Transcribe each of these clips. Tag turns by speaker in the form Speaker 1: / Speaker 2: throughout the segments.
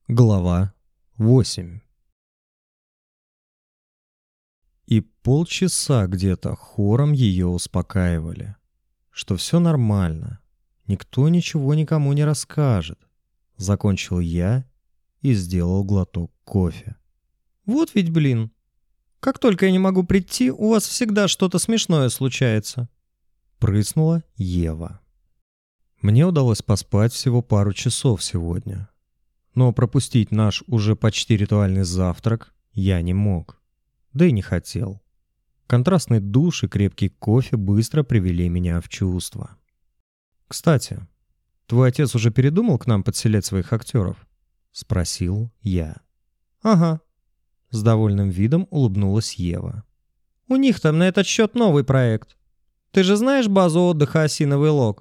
Speaker 1: Глава 8. И полчаса где-то хором ее успокаивали, что все нормально, никто ничего никому не расскажет. Закончил я и сделал глоток кофе.
Speaker 2: Вот ведь, блин. Как только я не могу прийти, у вас всегда что-то смешное случается.
Speaker 1: Прыснула Ева. Мне удалось поспать всего пару часов сегодня. Но пропустить наш уже почти ритуальный завтрак я не мог. Да и не хотел. Контрастный душ и крепкий кофе быстро привели меня в чувство. «Кстати, твой отец уже передумал к нам подселять своих актеров?» — спросил я.
Speaker 2: Ага.
Speaker 1: С довольным видом улыбнулась Ева.
Speaker 2: У них там на этот счет новый проект. Ты же знаешь базу отдыха «Осиновый лог»?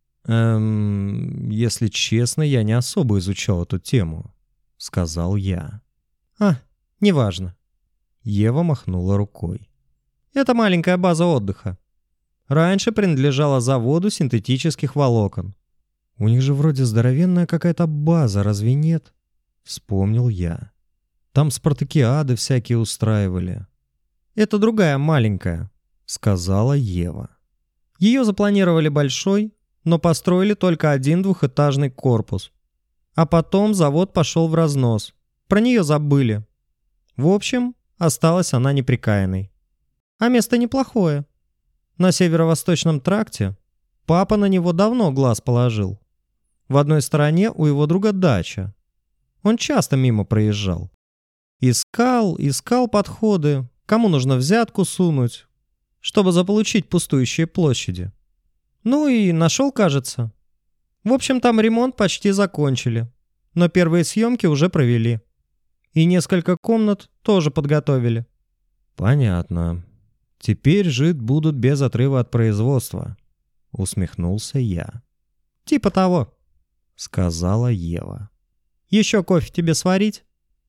Speaker 1: Если честно, я не особо изучал эту тему», — сказал я.
Speaker 2: Неважно.
Speaker 1: Ева махнула рукой.
Speaker 2: Это маленькая база отдыха. Раньше принадлежала заводу синтетических волокон.
Speaker 1: «У них же вроде здоровенная какая-то база, разве нет?» — вспомнил я. «Там спартакиады всякие устраивали».
Speaker 2: Это другая маленькая,
Speaker 1: сказала Ева.
Speaker 2: Ее запланировали большой, но построили только один двухэтажный корпус. А потом завод пошел в разнос. Про нее забыли. В общем, осталась она неприкаянной. А место неплохое. На северо-восточном тракте папа на него давно глаз положил. В одной стороне у его друга дача. Он часто мимо проезжал. Искал подходы, кому нужно взятку сунуть, чтобы заполучить пустующие площади. Ну и нашел, кажется. В общем, там ремонт почти закончили, но первые съемки уже провели. И несколько комнат тоже подготовили.
Speaker 1: «Понятно. Теперь жить будут без отрыва от производства», — усмехнулся я.
Speaker 2: «Типа того»,
Speaker 1: — сказала Ева.
Speaker 2: «Еще кофе тебе сварить?»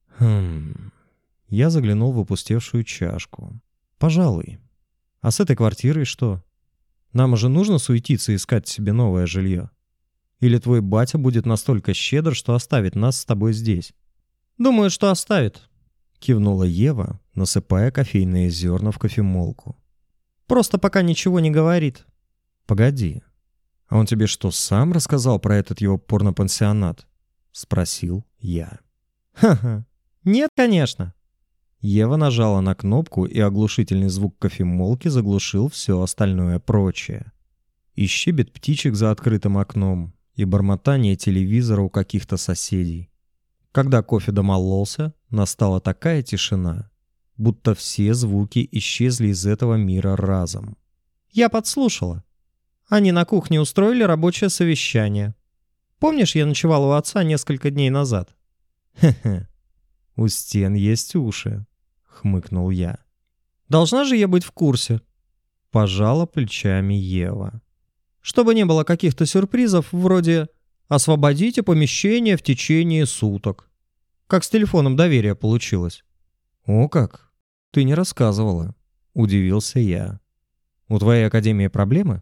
Speaker 1: Я заглянул в опустевшую чашку. «Пожалуй. А с этой квартирой что? Нам уже нужно суетиться и искать себе новое жилье? Или твой батя будет настолько щедр, что оставит нас с тобой здесь?»
Speaker 2: «Думаю, что оставит»,
Speaker 1: — кивнула Ева, насыпая кофейные зерна в кофемолку.
Speaker 2: «Просто пока ничего не говорит».
Speaker 1: «Погоди. А он тебе что, сам рассказал про этот его порнопансионат?» — спросил я.
Speaker 2: «Ха-ха. Нет, конечно».
Speaker 1: Ева нажала на кнопку, и оглушительный звук кофемолки заглушил все остальное прочее. И щебет птичек за открытым окном, и бормотание телевизора у каких-то соседей. Когда кофе домололся, настала такая тишина, будто все звуки исчезли из этого мира разом.
Speaker 2: «Я подслушала. Они на кухне устроили рабочее совещание. Помнишь, я ночевал у отца несколько дней назад?»
Speaker 1: «Хе-хе. У стен есть уши», — хмыкнул я.
Speaker 2: «Должна же я быть в курсе»,
Speaker 1: — пожала плечами Ева.
Speaker 2: «Чтобы не было каких-то сюрпризов вроде «освободите помещение в течение суток». Как с телефоном доверия получилось».
Speaker 1: «О как! Ты не рассказывала», — удивился я. «У твоей академии проблемы?»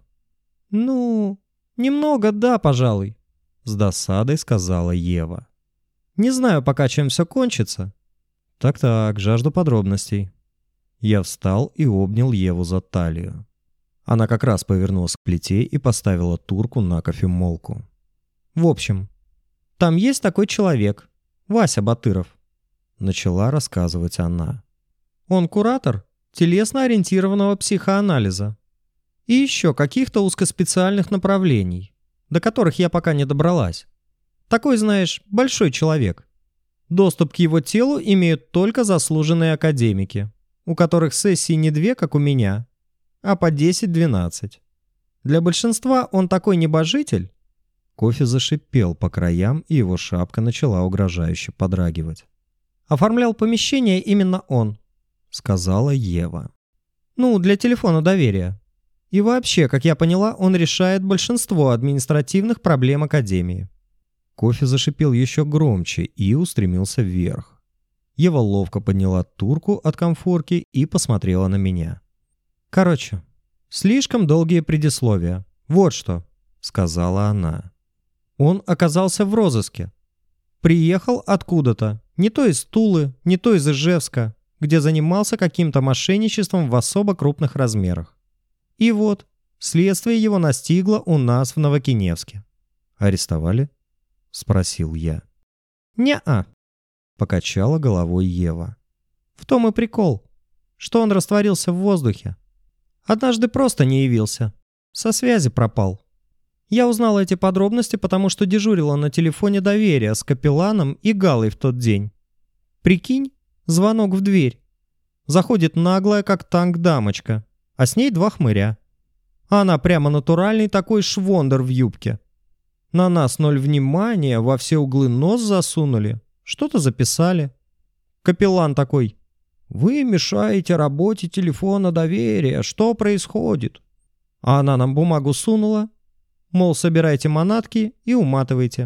Speaker 2: «Ну, немного, да, пожалуй»,
Speaker 1: — с досадой сказала Ева.
Speaker 2: «Не знаю пока, чем все кончится».
Speaker 1: «Так-так, жажду подробностей». Я встал и обнял Еву за талию. Она как раз повернулась к плите и поставила турку на кофемолку.
Speaker 2: «В общем, там есть такой человек, Вася Батыров», —
Speaker 1: начала рассказывать она.
Speaker 2: «Он куратор телесно-ориентированного психоанализа и еще каких-то узкоспециальных направлений, до которых я пока не добралась. Такой, знаешь, большой человек. Доступ к его телу имеют только заслуженные академики, у которых сессии не 2, как у меня, а по 10-12. Для большинства он такой небожитель».
Speaker 1: Кофе зашипел по краям, и его шапка начала угрожающе подрагивать.
Speaker 2: «Оформлял помещение именно он», —
Speaker 1: сказала Ева.
Speaker 2: «Ну, для телефона доверия. И вообще, как я поняла, он решает большинство административных проблем академии».
Speaker 1: Кофе зашипел еще громче и устремился вверх. Ева ловко подняла турку от конфорки и посмотрела на меня.
Speaker 2: «Короче, слишком долгие предисловия. Вот что», —
Speaker 1: сказала она.
Speaker 2: «Он оказался в розыске. Приехал откуда-то, не то из Тулы, не то из Ижевска, где занимался каким-то мошенничеством в особо крупных размерах. И вот, следствие его настигло у нас в Новокиневске.
Speaker 1: «Арестовали?» — спросил я.
Speaker 2: «Не-а», — покачала головой Ева. «В том и прикол, что он растворился в воздухе. Однажды просто не явился, со связи пропал. Я узнала эти подробности, потому что дежурила на телефоне доверия с капелланом и Галой в тот день. Прикинь, звонок в дверь. Заходит наглая, как танк, дамочка, а с ней 2 хмыря. А она прямо натуральный такой швондер в юбке. На нас 0 внимания, во все углы нос засунули, что-то записали. Капеллан такой: «Вы мешаете работе телефона доверия, что происходит?» А она нам бумагу сунула, мол, собирайте манатки и уматывайте.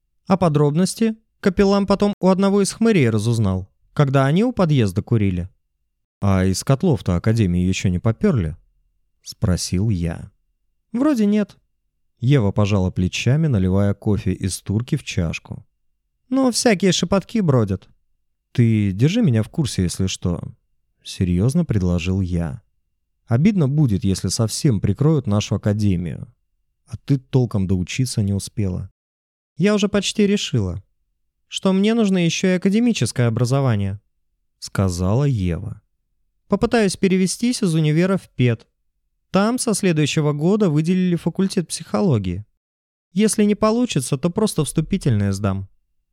Speaker 2: А подробности капеллан потом у одного из хмырей разузнал, когда они у подъезда курили.
Speaker 1: «А из котлов-то академии еще не поперли?» — спросил я.
Speaker 2: «Вроде нет».
Speaker 1: Ева пожала плечами, наливая кофе из турки в чашку.
Speaker 2: «Но всякие шепотки бродят».
Speaker 1: «Ты держи меня в курсе, если что», — серьезно предложил я. «Обидно будет, если совсем прикроют нашу академию. А ты толком доучиться не успела».
Speaker 2: «Я уже почти решила, что мне нужно еще и академическое образование», — сказала Ева. «Попытаюсь перевестись из универа в ПЕД. Там со следующего года выделили факультет психологии. Если не получится, то просто вступительное сдам».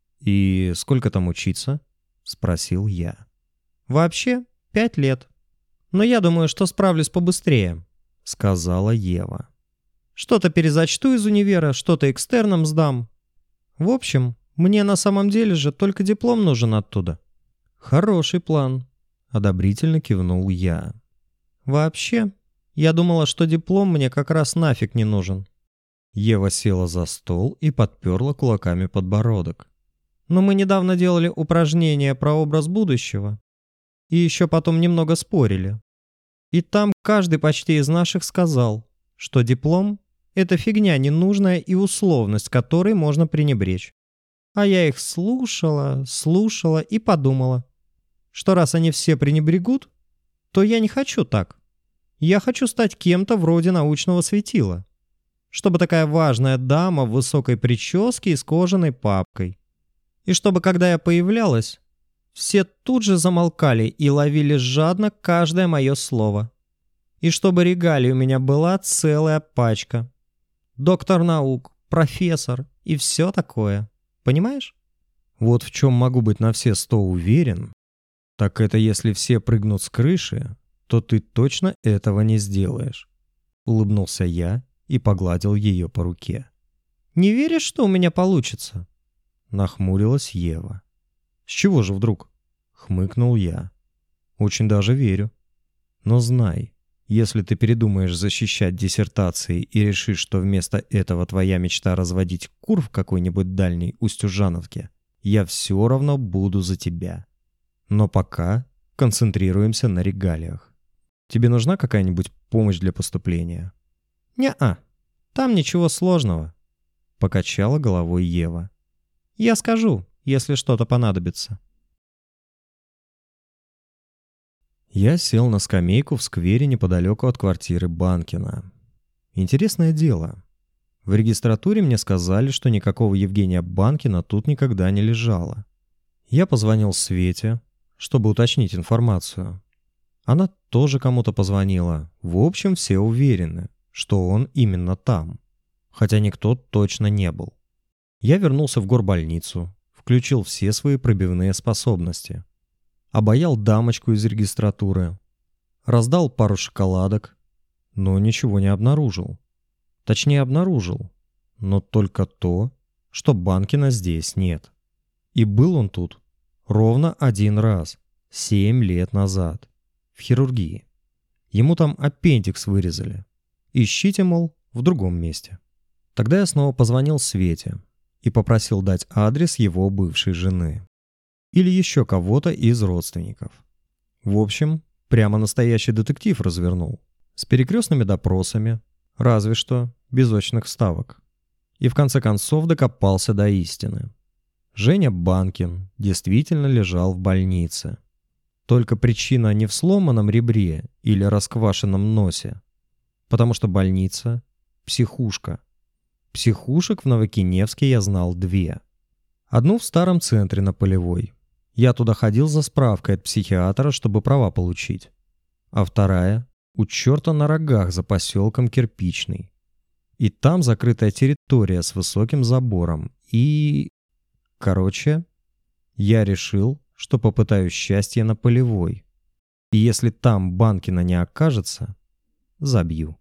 Speaker 1: «И сколько там учиться?» — спросил я.
Speaker 2: «Вообще 5 лет. Но я думаю, что справлюсь побыстрее», — сказала Ева. «Что-то перезачту из универа, что-то экстерном сдам. В общем, мне на самом деле же только диплом нужен оттуда».
Speaker 1: «Хороший план», — одобрительно кивнул я.
Speaker 2: «Вообще, я думала, что диплом мне как раз нафиг не нужен».
Speaker 1: Ева села за стол и подперла кулаками подбородок.
Speaker 2: «Но мы недавно делали упражнения про образ будущего. И еще потом немного спорили. И там каждый почти из наших сказал, что диплом — это фигня ненужная и условность, которой можно пренебречь. А я их слушала и подумала, что раз они все пренебрегут, то я не хочу так. Я хочу стать кем-то вроде научного светила. Чтобы такая важная дама в высокой прическе и с кожаной папкой. И чтобы, когда я появлялась, все тут же замолкали и ловили жадно каждое мое слово. И чтобы регалий у меня была целая пачка. Доктор наук, профессор и все такое. Понимаешь?
Speaker 1: Вот в чем могу быть на все 100 уверен, так это если все прыгнут с крыши, то ты точно этого не сделаешь. Улыбнулся я и погладил ее по руке.
Speaker 2: «Не веришь, что у меня получится?»
Speaker 1: Нахмурилась Ева. «С чего же вдруг?» — хмыкнул я. «Очень даже верю. Но знай, если ты передумаешь защищать диссертации и решишь, что вместо этого твоя мечта разводить кур в какой-нибудь дальней Устюжановке, я все равно буду за тебя. Но пока концентрируемся на регалиях. Тебе нужна какая-нибудь помощь для поступления?»
Speaker 2: «Не-а, там ничего сложного», — покачала головой Ева. «Я скажу, если что-то понадобится».
Speaker 1: Я сел на скамейку в сквере неподалеку от квартиры Банкина. Интересное дело. В регистратуре мне сказали, что никакого Евгения Банкина тут никогда не лежало. Я позвонил Свете, чтобы уточнить информацию. Она тоже кому-то позвонила. В общем, все уверены, что он именно там. Хотя никто точно не был. Я вернулся в горбольницу, включил все свои пробивные способности. Обаял дамочку из регистратуры. Раздал пару шоколадок, но ничего не обнаружил. Точнее, обнаружил, но только то, что Банкина здесь нет. И был он тут ровно 1 раз, 7 лет назад, в хирургии. Ему там аппендикс вырезали. Ищите, мол, в другом месте. Тогда я снова позвонил Свете и попросил дать адрес его бывшей жены. Или еще кого-то из родственников. В общем, прямо настоящий детектив развернул. С перекрестными допросами, разве что без очных вставок. И в конце концов докопался до истины. Женя Банкин действительно лежал в больнице. Только причина не в сломанном ребре или расквашенном носе, потому что больница – психушка. Психушек в Новокиневске я знал 2. Одну в старом центре на Полевой. Я туда ходил за справкой от психиатра, чтобы права получить. А вторая – у черта на рогах за поселком Кирпичный. И там закрытая территория с высоким забором. Короче, я решил, что попытаюсь счастье на Полевой. И если там Банкина не окажется, забью.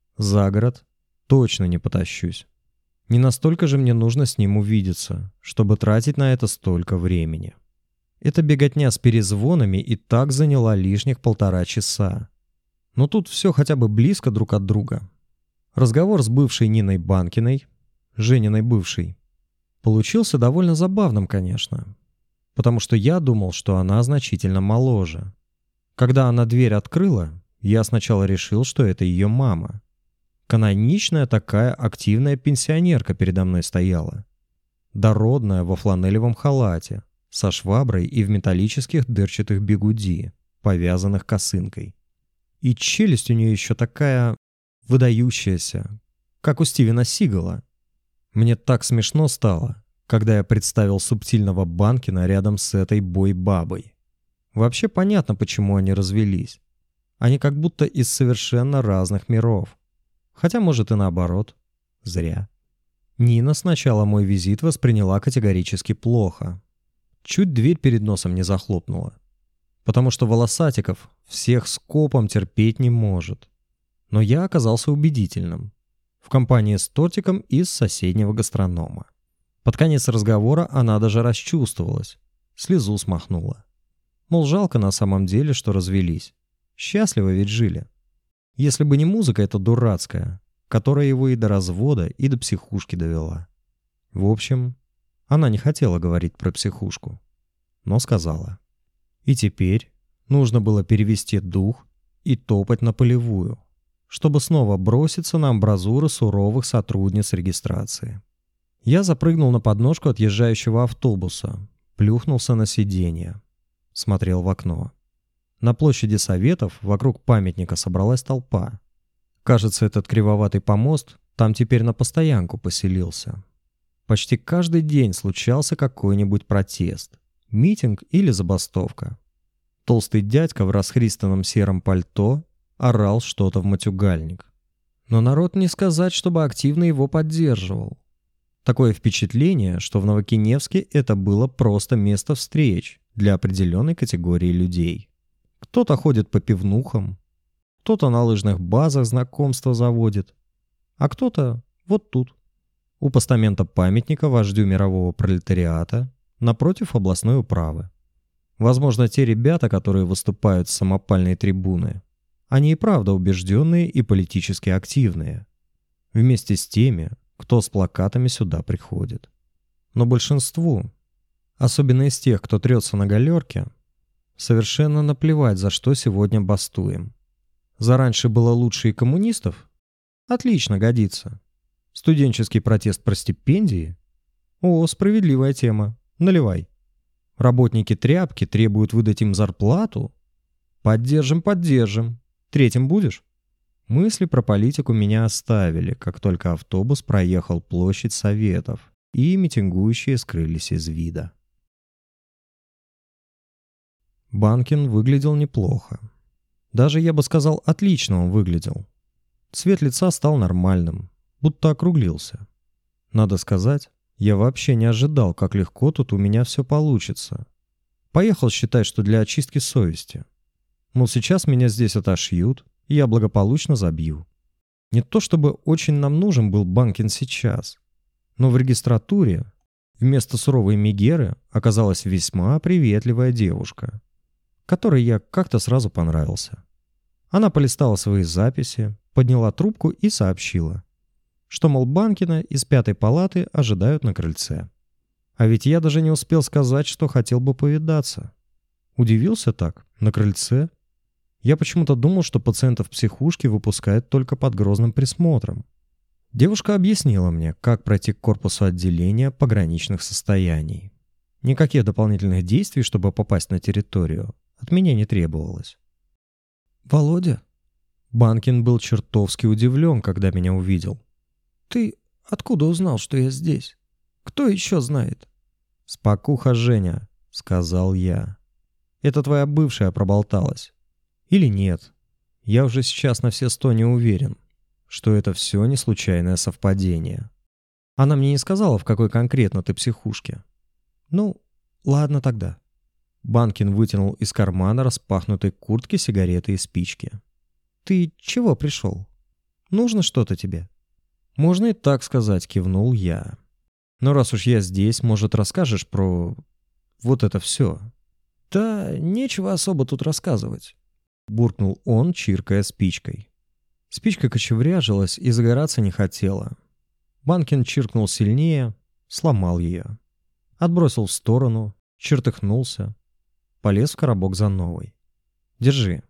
Speaker 1: За город точно не потащусь. Не настолько же мне нужно с ним увидеться, чтобы тратить на это столько времени. Эта беготня с перезвонами и так заняла лишних 1,5 часа. Но тут все хотя бы близко друг от друга. Разговор с бывшей Ниной Банкиной, Жениной бывшей, получился довольно забавным, конечно. Потому что я думал, что она значительно моложе. Когда она дверь открыла, я сначала решил, что это ее мама. Каноничная такая активная пенсионерка передо мной стояла. Дородная во фланелевом халате, со шваброй и в металлических дырчатых бигуди, повязанных косынкой. И челюсть у нее еще такая выдающаяся, как у Стивена Сигала. Мне так смешно стало, когда я представил субтильного Банкина рядом с этой бой-бабой. Вообще понятно, почему они развелись. Они как будто из совершенно разных миров. Хотя, может, и наоборот. Зря. Нина сначала мой визит восприняла категорически плохо. Чуть дверь перед носом не захлопнула. Потому что Волосатиков всех скопом терпеть не может. Но я оказался убедительным. В компании с тортиком из соседнего гастронома. Под конец разговора она даже расчувствовалась. Слезу смахнула. Мол, жалко на самом деле, что развелись. Счастливо ведь жили. Если бы не музыка эта дурацкая, которая его и до развода, и до психушки довела. В общем, она не хотела говорить про психушку, но сказала. И теперь нужно было перевести дух и топать на Полевую, чтобы снова броситься на амбразуры суровых сотрудниц регистрации. Я запрыгнул на подножку отъезжающего автобуса, плюхнулся на сиденье, смотрел в окно. На площади Советов вокруг памятника собралась толпа. Кажется, этот кривоватый помост там теперь на постоянку поселился. Почти каждый день случался какой-нибудь протест, митинг или забастовка. Толстый дядька в расхристанном сером пальто орал что-то в матюгальник. Но народ не сказать, чтобы активно его поддерживал. Такое впечатление, что в Новокиневске это было просто место встреч для определенной категории людей. Кто-то ходит по пивнухам, кто-то на лыжных базах знакомства заводит, а кто-то вот тут, у постамента памятника вождю мирового пролетариата, напротив областной управы. Возможно, те ребята, которые выступают с самопальной трибуны, они и правда убежденные и политически активные, вместе с теми, кто с плакатами сюда приходит. Но большинству, особенно из тех, кто трется на галерке, совершенно наплевать, за что сегодня бастуем. За раньше было лучше и коммунистов? Отлично, годится. Студенческий протест про стипендии? О, справедливая тема. Наливай. Работники тряпки требуют выдать им зарплату? Поддержим, поддержим. Третьим будешь? Мысли про политику меня оставили, как только автобус проехал площадь Советов, и митингующие скрылись из вида. Банкин выглядел неплохо. Даже, я бы сказал, отлично он выглядел. Цвет лица стал нормальным, будто округлился. Надо сказать, я вообще не ожидал, как легко тут у меня все получится. Поехал считать, что для очистки совести. Мол, сейчас меня здесь отошьют, и я благополучно забью. Не то чтобы очень нам нужен был Банкин сейчас, но в регистратуре вместо суровой Мегеры оказалась весьма приветливая девушка, которой я как-то сразу понравился. Она полистала свои записи, подняла трубку и сообщила, что, мол, Банкина из 5-й палаты ожидают на крыльце. А ведь я даже не успел сказать, что хотел бы повидаться. Удивился так, на крыльце. Я почему-то думал, что пациентов психушки выпускают только под грозным присмотром. Девушка объяснила мне, как пройти к корпусу отделения пограничных состояний. Никаких дополнительных действий, чтобы попасть на территорию, от меня не требовалось.
Speaker 2: «Володя?»
Speaker 1: Банкин был чертовски удивлен, когда меня увидел.
Speaker 2: «Ты откуда узнал, что я здесь? Кто еще знает?»
Speaker 1: «Спокуха, Женя», — сказал я. «Это твоя бывшая проболталась. Или нет? Я уже сейчас на все 100 не уверен, что это все не случайное совпадение. Она мне не сказала, в какой конкретно ты психушке». «Ну, ладно тогда». Банкин вытянул из кармана распахнутой куртки сигареты и спички. «Ты чего пришел? Нужно что-то тебе?» «Можно и так сказать», — кивнул я. «Но раз уж я здесь, может, расскажешь про вот это все?»
Speaker 2: «Да нечего особо тут рассказывать»,
Speaker 1: — буркнул он, чиркая спичкой. Спичка кочевряжилась и загораться не хотела. Банкин чиркнул сильнее, сломал ее. Отбросил в сторону, чертыхнулся, полез в коробок за новой. «Держи».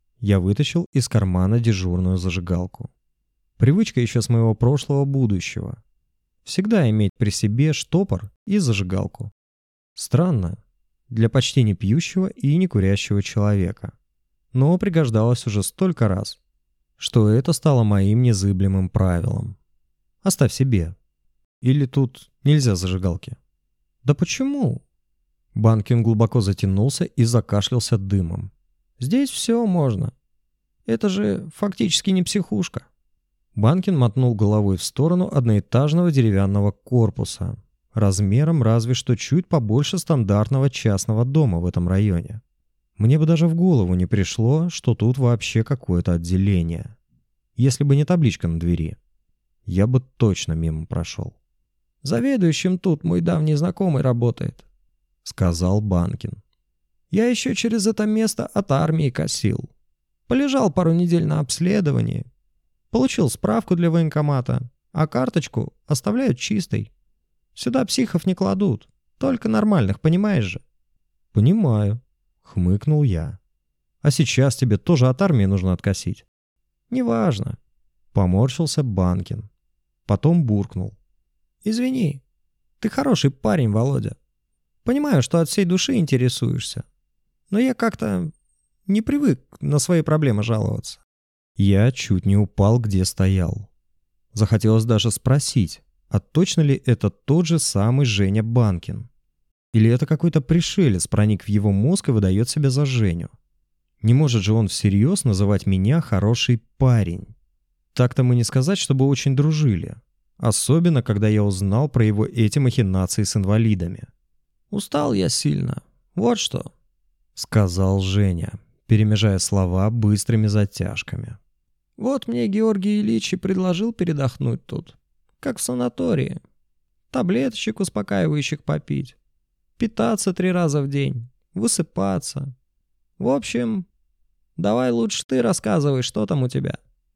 Speaker 1: Я вытащил из кармана дежурную зажигалку. Привычка еще с моего прошлого будущего. Всегда иметь при себе штопор и зажигалку. Странно для почти не пьющего и не курящего человека. Но пригождалось уже столько раз, что это стало моим незыблемым правилом. Оставь себе. Или тут нельзя зажигалки? Да почему? Банкин глубоко затянулся и закашлялся дымом. Здесь все можно. Это же фактически не психушка. Банкин мотнул головой в сторону одноэтажного деревянного корпуса, размером разве что чуть побольше стандартного частного дома в этом районе. Мне бы даже в голову не пришло, что тут вообще какое-то отделение. Если бы не табличка на двери, я бы точно мимо прошел.
Speaker 2: «Заведующим тут мой давний знакомый работает», — сказал Банкин. «Я еще через это место от армии косил. Полежал пару недель на обследовании. Получил справку для военкомата, а карточку оставляют чистой. Сюда психов не кладут, только нормальных, понимаешь же?»
Speaker 1: «Понимаю», — хмыкнул я. «А сейчас тебе тоже от армии нужно откосить?»
Speaker 2: «Неважно»,
Speaker 1: — поморщился Банкин. Потом буркнул.
Speaker 2: «Извини, ты хороший парень, Володя. Понимаю, что от всей души интересуешься. Но я как-то не привык на свои проблемы жаловаться».
Speaker 1: Я чуть не упал, где стоял. Захотелось даже спросить, а точно ли это тот же самый Женя Банкин? Или это какой-то пришелец проник в его мозг и выдает себя за Женю? Не может же он всерьез называть меня хороший парень. Так-то мы не сказать, чтобы очень дружили. Особенно, когда я узнал про его эти махинации с инвалидами.
Speaker 2: «Устал я сильно. Вот что»,
Speaker 1: — сказал Женя, перемежая слова быстрыми затяжками.
Speaker 2: «Вот мне Георгий Ильич и предложил передохнуть тут, как в санатории. Таблеточек успокаивающих попить, питаться 3 раза в день, высыпаться. В общем, давай лучше ты рассказывай, что там у тебя».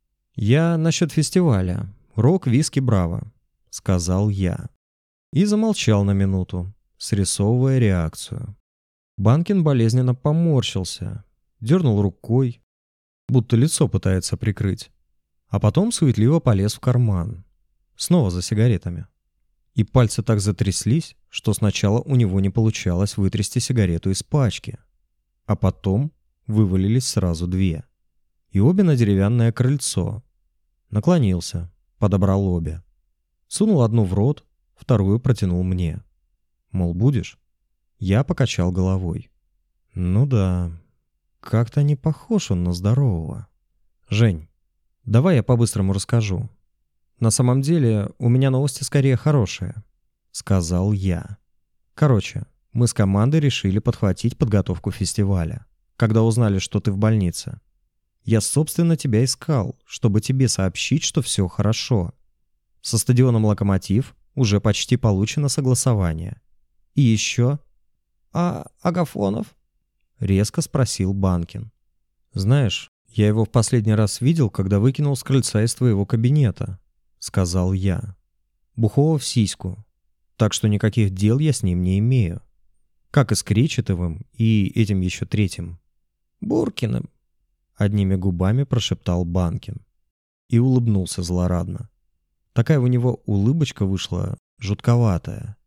Speaker 1: «Я насчет фестиваля. Рок, виски, браво», — сказал я. И замолчал на минуту, срисовывая реакцию. Банкин болезненно поморщился, дернул рукой, будто лицо пытается прикрыть, а потом суетливо полез в карман, снова за сигаретами. И пальцы так затряслись, что сначала у него не получалось вытрясти сигарету из пачки, а потом вывалились сразу 2. И обе на деревянное крыльцо. Наклонился, подобрал обе. Сунул одну в рот, вторую протянул мне. Мол, будешь? Я покачал головой. Ну да, как-то не похож он на здорового. Жень, давай я по-быстрому расскажу. На самом деле, у меня новости скорее хорошие, сказал я. Короче, мы с командой решили подхватить подготовку фестиваля, когда узнали, что ты в больнице. Я, собственно, тебя искал, чтобы тебе сообщить, что все хорошо. Со стадионом «Локомотив» уже почти получено согласование. И еще...
Speaker 2: «А Агафонов?»
Speaker 1: — резко спросил Банкин. «Знаешь, я его в последний раз видел, когда выкинул с крыльца из твоего кабинета», — сказал я. «Бухого в сиську. Так что никаких дел я с ним не имею. Как и с Кречетовым и этим еще третьим».
Speaker 2: «Буркиным»,
Speaker 1: — одними губами прошептал Банкин. И улыбнулся злорадно. Такая у него улыбочка вышла жутковатая.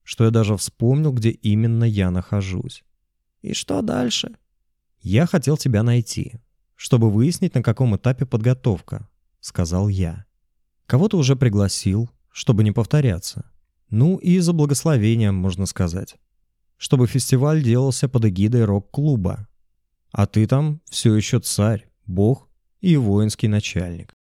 Speaker 1: что я даже вспомнил, где именно я нахожусь.
Speaker 2: И что дальше?
Speaker 1: Я хотел тебя найти, чтобы выяснить, на каком этапе подготовка, сказал я. Кого-то уже пригласил, чтобы не повторяться. Ну и за благословением, можно сказать. Чтобы фестиваль делался под эгидой рок-клуба. А ты там все еще царь, бог и воинский начальник.